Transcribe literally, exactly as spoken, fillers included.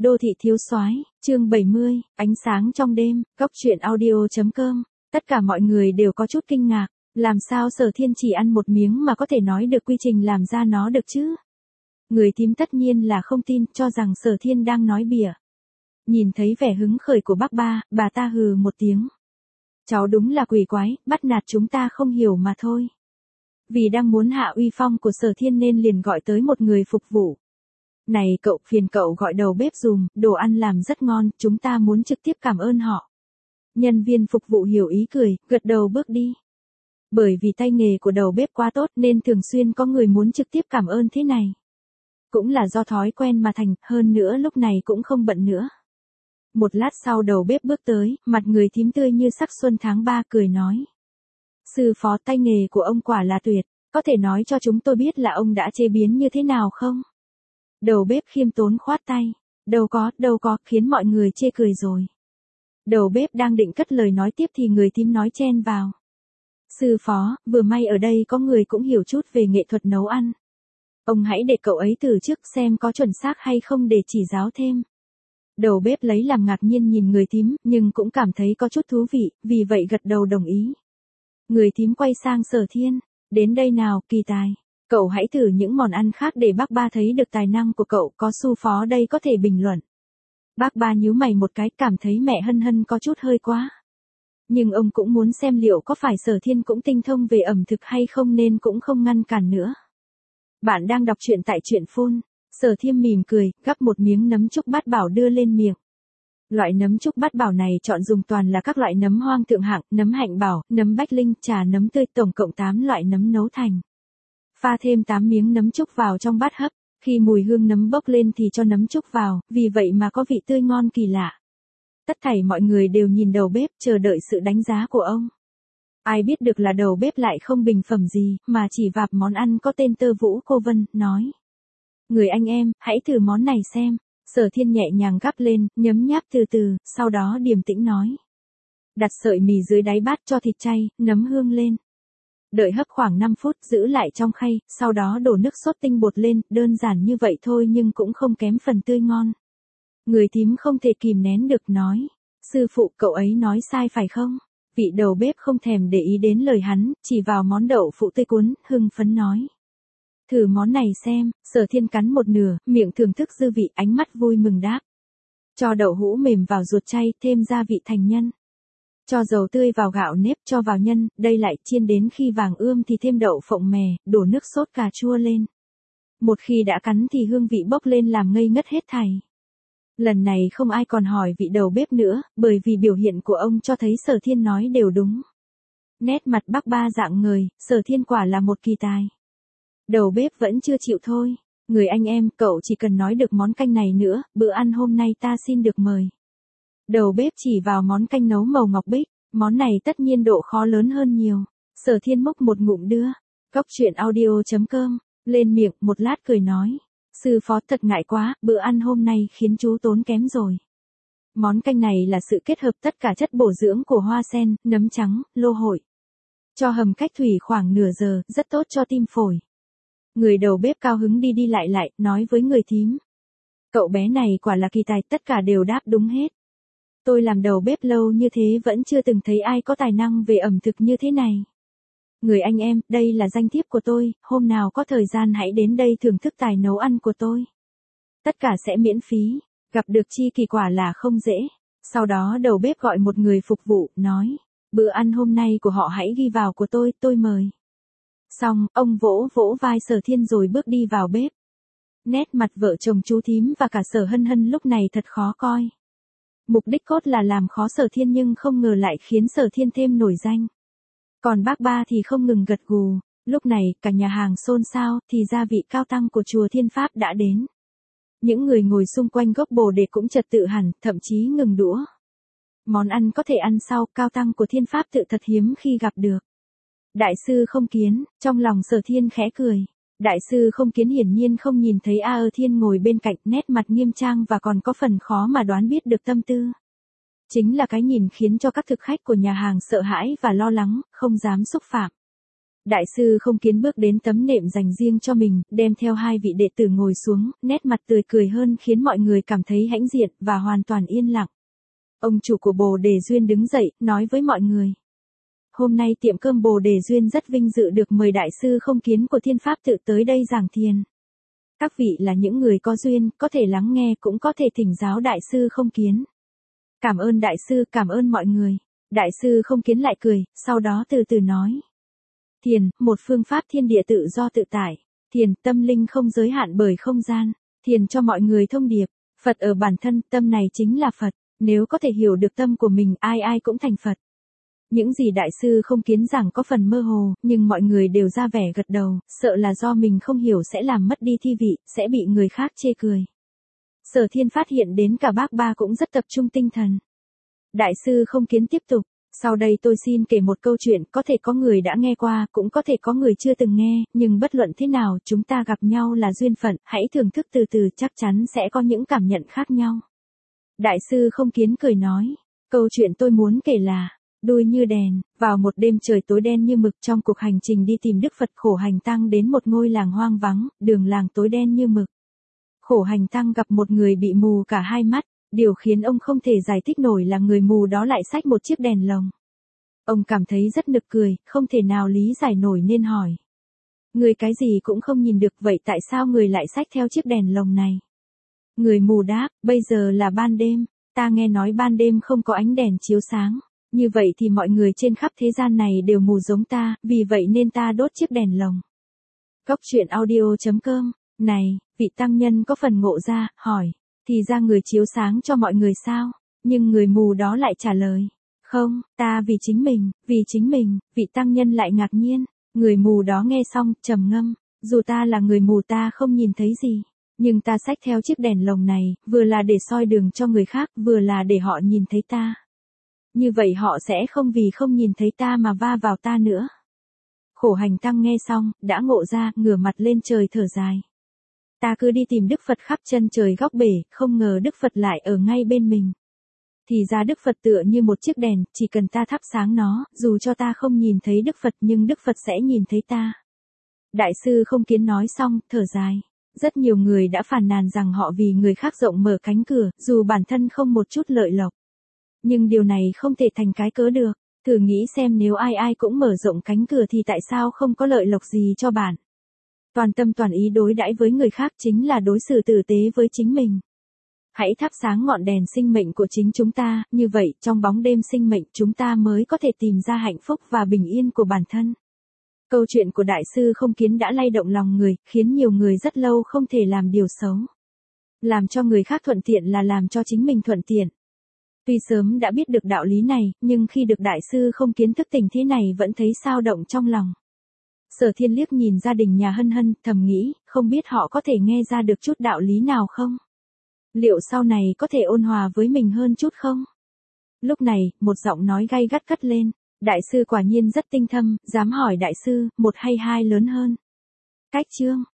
Đô thị thiếu soái, chương bảy mươi, ánh sáng trong đêm, Cốc truyện audio.com. Tất cả mọi người đều có chút kinh ngạc, làm sao Sở Thiên chỉ ăn một miếng mà có thể nói được quy trình làm ra nó được chứ? Người tím tất nhiên là không tin, cho rằng Sở Thiên đang nói bịa. Nhìn thấy vẻ hứng khởi của bác ba, bà ta hừ một tiếng. Cháu đúng là quỷ quái, bắt nạt chúng ta không hiểu mà thôi. Vì đang muốn hạ uy phong của Sở Thiên nên liền gọi tới một người phục vụ. Này cậu, phiền cậu gọi đầu bếp dùm, đồ ăn làm rất ngon, chúng ta muốn trực tiếp cảm ơn họ. Nhân viên phục vụ hiểu ý cười, gật đầu bước đi. Bởi vì tay nghề của đầu bếp quá tốt nên thường xuyên có người muốn trực tiếp cảm ơn thế này. Cũng là do thói quen mà thành, hơn nữa lúc này cũng không bận nữa. Một lát sau đầu bếp bước tới, mặt người tím tươi như sắc xuân tháng ba cười nói. Sư phó, tay nghề của ông quả là tuyệt, có thể nói cho chúng tôi biết là ông đã chế biến như thế nào không? Đầu bếp khiêm tốn khoát tay. Đâu có, đâu có, khiến mọi người chê cười rồi. Đầu bếp đang định cất lời nói tiếp thì người tím nói chen vào. Sư phó, vừa may ở đây có người cũng hiểu chút về nghệ thuật nấu ăn. Ông hãy để cậu ấy từ trước xem có chuẩn xác hay không để chỉ giáo thêm. Đầu bếp lấy làm ngạc nhiên nhìn người tím, nhưng cũng cảm thấy có chút thú vị, vì vậy gật đầu đồng ý. Người tím quay sang Sở Thiên. Đến đây nào, kỳ tài. Cậu hãy thử những món ăn khác để bác ba thấy được tài năng của cậu, có su phó đây có thể bình luận. Bác ba nhíu mày một cái, cảm thấy mẹ Hân Hân có chút hơi quá. Nhưng ông cũng muốn xem liệu có phải Sở Thiên cũng tinh thông về ẩm thực hay không nên cũng không ngăn cản nữa. Bạn đang đọc truyện tại truyện phun. Sở Thiên mỉm cười, gắp một miếng nấm trúc bát bảo đưa lên miệng. Loại nấm trúc bát bảo này chọn dùng toàn là các loại nấm hoang thượng hạng, nấm hạnh bảo, nấm bách linh, trà nấm tươi, tổng cộng tám loại nấm nấu thành. Pha thêm tám miếng nấm trúc vào trong bát hấp, khi mùi hương nấm bốc lên thì cho nấm trúc vào, vì vậy mà có vị tươi ngon kỳ lạ. Tất thảy mọi người đều nhìn đầu bếp chờ đợi sự đánh giá của ông. Ai biết được là đầu bếp lại không bình phẩm gì, mà chỉ vạp món ăn có tên Tơ Vũ Cô Vân, nói. Người anh em, hãy thử món này xem. Sở Thiên nhẹ nhàng gắp lên, nhấm nháp từ từ, sau đó điềm tĩnh nói. Đặt sợi mì dưới đáy bát cho thịt chay, nấm hương lên. Đợi hấp khoảng năm phút, giữ lại trong khay, sau đó đổ nước sốt tinh bột lên, đơn giản như vậy thôi nhưng cũng không kém phần tươi ngon. Người tím không thể kìm nén được nói. Sư phụ, cậu ấy nói sai phải không? Vị đầu bếp không thèm để ý đến lời hắn, chỉ vào món đậu phụ tươi cuốn, hưng phấn nói. Thử món này xem. Sở Thiên cắn một nửa, miệng thưởng thức dư vị, ánh mắt vui mừng đáp. Cho đậu hũ mềm vào ruột chay, thêm gia vị thành nhân. Cho dầu tươi vào gạo nếp, cho vào nhân, đây lại chiên đến khi vàng ươm thì thêm đậu phộng mè, đổ nước sốt cà chua lên. Một khi đã cắn thì hương vị bốc lên làm ngây ngất hết thảy. Lần này không ai còn hỏi vị đầu bếp nữa, bởi vì biểu hiện của ông cho thấy Sở Thiên nói đều đúng. Nét mặt bác ba dạng người, Sở Thiên quả là một kỳ tài. Đầu bếp vẫn chưa chịu thôi. Người anh em, cậu chỉ cần nói được món canh này nữa, bữa ăn hôm nay ta xin được mời. Đầu bếp chỉ vào món canh nấu màu ngọc bích, món này tất nhiên độ khó lớn hơn nhiều. Sở Thiên múc một ngụm đưa. Cốc truyện audio.com, lên miệng, một lát cười nói. Sư phó thật ngại quá, bữa ăn hôm nay khiến chú tốn kém rồi. Món canh này là sự kết hợp tất cả chất bổ dưỡng của hoa sen, nấm trắng, lô hội. Cho hầm cách thủy khoảng nửa giờ, rất tốt cho tim phổi. Người đầu bếp cao hứng đi đi lại lại, nói với người tím. Cậu bé này quả là kỳ tài, tất cả đều đáp đúng hết. Tôi làm đầu bếp lâu như thế vẫn chưa từng thấy ai có tài năng về ẩm thực như thế này. Người anh em, đây là danh thiếp của tôi, hôm nào có thời gian hãy đến đây thưởng thức tài nấu ăn của tôi. Tất cả sẽ miễn phí, gặp được chi kỳ quả là không dễ. Sau đó đầu bếp gọi một người phục vụ, nói, bữa ăn hôm nay của họ hãy ghi vào của tôi, tôi mời. Xong, ông vỗ vỗ vai Sở Thiên rồi bước đi vào bếp. Nét mặt vợ chồng chú thím và cả Sở Hân Hân lúc này thật khó coi. Mục đích cốt là làm khó Sở Thiên nhưng không ngờ lại khiến Sở Thiên thêm nổi danh. Còn bác ba thì không ngừng gật gù. Lúc này, cả nhà hàng xôn xao, thì gia vị cao tăng của chùa Thiên Pháp đã đến. Những người ngồi xung quanh gốc bồ đề cũng trật tự hẳn, thậm chí ngừng đũa. Món ăn có thể ăn sau, cao tăng của Thiên Pháp tự thật hiếm khi gặp được. Đại sư Không Kiến, trong lòng Sở Thiên khẽ cười. Đại sư Không Kiến hiển nhiên không nhìn thấy A Ơ Thiên ngồi bên cạnh, nét mặt nghiêm trang và còn có phần khó mà đoán biết được tâm tư. Chính là cái nhìn khiến cho các thực khách của nhà hàng sợ hãi và lo lắng, không dám xúc phạm. Đại sư Không Kiến bước đến tấm nệm dành riêng cho mình, đem theo hai vị đệ tử ngồi xuống, nét mặt tươi cười hơn khiến mọi người cảm thấy hãnh diện và hoàn toàn yên lặng. Ông chủ của Bồ Đề Duyên đứng dậy, nói với mọi người. Hôm nay tiệm cơm Bồ Đề Duyên rất vinh dự được mời Đại sư Không Kiến của Thiên Pháp Tự tới đây giảng thiền. Các vị là những người có duyên, có thể lắng nghe cũng có thể thỉnh giáo Đại sư Không Kiến. Cảm ơn Đại sư, cảm ơn mọi người. Đại sư Không Kiến lại cười, sau đó từ từ nói. Thiền, một phương pháp thiên địa tự do tự tại. Thiền, tâm linh không giới hạn bởi không gian. Thiền cho mọi người thông điệp. Phật ở bản thân, tâm này chính là Phật. Nếu có thể hiểu được tâm của mình, ai ai cũng thành Phật. Những gì Đại sư Không Kiến giảng có phần mơ hồ, nhưng mọi người đều ra vẻ gật đầu, sợ là do mình không hiểu sẽ làm mất đi thi vị, sẽ bị người khác chê cười. Sở Thiên phát hiện đến cả bác ba cũng rất tập trung tinh thần. Đại sư Không Kiến tiếp tục, sau đây tôi xin kể một câu chuyện, có thể có người đã nghe qua, cũng có thể có người chưa từng nghe, nhưng bất luận thế nào, chúng ta gặp nhau là duyên phận, hãy thưởng thức từ từ, chắc chắn sẽ có những cảm nhận khác nhau. Đại sư Không Kiến cười nói, câu chuyện tôi muốn kể là, đuôi như đèn, vào một đêm trời tối đen như mực trong cuộc hành trình đi tìm Đức Phật, Khổ Hành Tăng đến một ngôi làng hoang vắng, đường làng tối đen như mực. Khổ Hành Tăng gặp một người bị mù cả hai mắt, điều khiến ông không thể giải thích nổi là người mù đó lại xách một chiếc đèn lồng. Ông cảm thấy rất nực cười, không thể nào lý giải nổi nên hỏi. Người cái gì cũng không nhìn được, vậy tại sao người lại xách theo chiếc đèn lồng này? Người mù đáp, bây giờ là ban đêm, ta nghe nói ban đêm không có ánh đèn chiếu sáng. Như vậy thì mọi người trên khắp thế gian này đều mù giống ta, vì vậy nên ta đốt chiếc đèn lồng. Cốc truyện audio chấm com, này, vị tăng nhân có phần ngộ ra, hỏi, thì ra người chiếu sáng cho mọi người sao? Nhưng người mù đó lại trả lời, không, ta vì chính mình, vì chính mình, vị tăng nhân lại ngạc nhiên. Người mù đó nghe xong, trầm ngâm, dù ta là người mù ta không nhìn thấy gì, nhưng ta xách theo chiếc đèn lồng này, vừa là để soi đường cho người khác, vừa là để họ nhìn thấy ta. Như vậy họ sẽ không vì không nhìn thấy ta mà va vào ta nữa. Khổ Hành Tăng nghe xong, đã ngộ ra, ngửa mặt lên trời thở dài. Ta cứ đi tìm Đức Phật khắp chân trời góc bể, không ngờ Đức Phật lại ở ngay bên mình. Thì ra Đức Phật tựa như một chiếc đèn, chỉ cần ta thắp sáng nó, dù cho ta không nhìn thấy Đức Phật nhưng Đức Phật sẽ nhìn thấy ta. Đại sư Không Kiến nói xong, thở dài. Rất nhiều người đã phàn nàn rằng họ vì người khác rộng mở cánh cửa, dù bản thân không một chút lợi lộc. Nhưng điều này không thể thành cái cớ được. Thử nghĩ xem nếu ai ai cũng mở rộng cánh cửa thì tại sao không có lợi lộc gì cho bạn. Toàn tâm toàn ý đối đãi với người khác chính là đối xử tử tế với chính mình. Hãy thắp sáng ngọn đèn sinh mệnh của chính chúng ta, như vậy trong bóng đêm sinh mệnh chúng ta mới có thể tìm ra hạnh phúc và bình yên của bản thân. Câu chuyện của Đại sư Không Kiến đã lay động lòng người, khiến nhiều người rất lâu không thể làm điều xấu. Làm cho người khác thuận tiện là làm cho chính mình thuận tiện. Tuy sớm đã biết được đạo lý này, nhưng khi được Đại sư Không Kiến thức tỉnh thế này vẫn thấy xao động trong lòng. Sở Thiên liếc nhìn gia đình nhà Hân Hân, thầm nghĩ, không biết họ có thể nghe ra được chút đạo lý nào không? Liệu sau này có thể ôn hòa với mình hơn chút không? Lúc này, một giọng nói gay gắt cất lên. Đại sư quả nhiên rất tinh thâm, dám hỏi đại sư, một hay hai lớn hơn? Cách chương.